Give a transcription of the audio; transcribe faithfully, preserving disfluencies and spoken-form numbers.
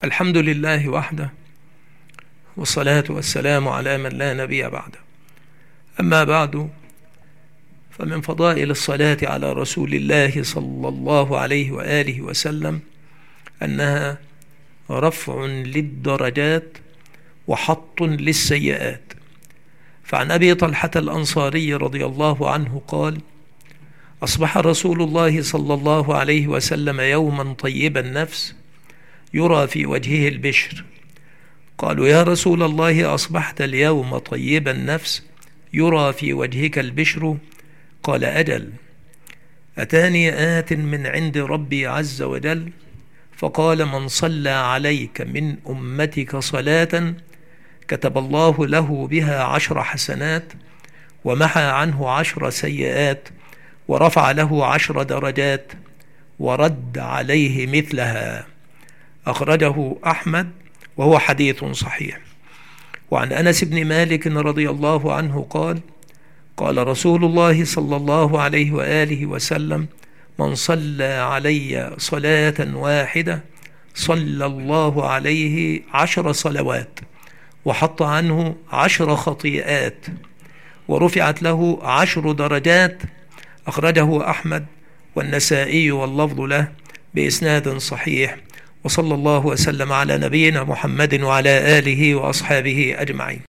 الحمد لله وحده، والصلاة والسلام على من لا نبي بعده. أما بعد، فمن فضائل الصلاة على رسول الله صلى الله عليه وآله وسلم أنها رفع للدرجات وحط للسيئات. فعن أبي طلحة الأنصاري رضي الله عنه قال: أصبح رسول الله صلى الله عليه وسلم يوما طيب النفس يرى في وجهه البشر. قالوا: يا رسول الله، أصبحت اليوم طيب النفس يرى في وجهك البشر؟ قال: أجل. أتاني آت من عند ربي عز وجل فقال: من صلى عليك من أمتك صلاة كتب الله له بها عشر حسنات ومحى عنه عشر سيئات ورفع له عشر درجات ورد عليه مثلها. أخرجه أحمد وهو حديث صحيح. وعن أنس بن مالك رضي الله عنه قال: قال رسول الله صلى الله عليه وآله وسلم: من صلى علي صلاة واحدة صلى الله عليه عشر صلوات وحط عنه عشر خطيئات ورفعت له عشر درجات. أخرجه أحمد والنسائي واللفظ له بإسناد صحيح. وصلى الله وسلم على نبينا محمد وعلى آله وأصحابه أجمعين.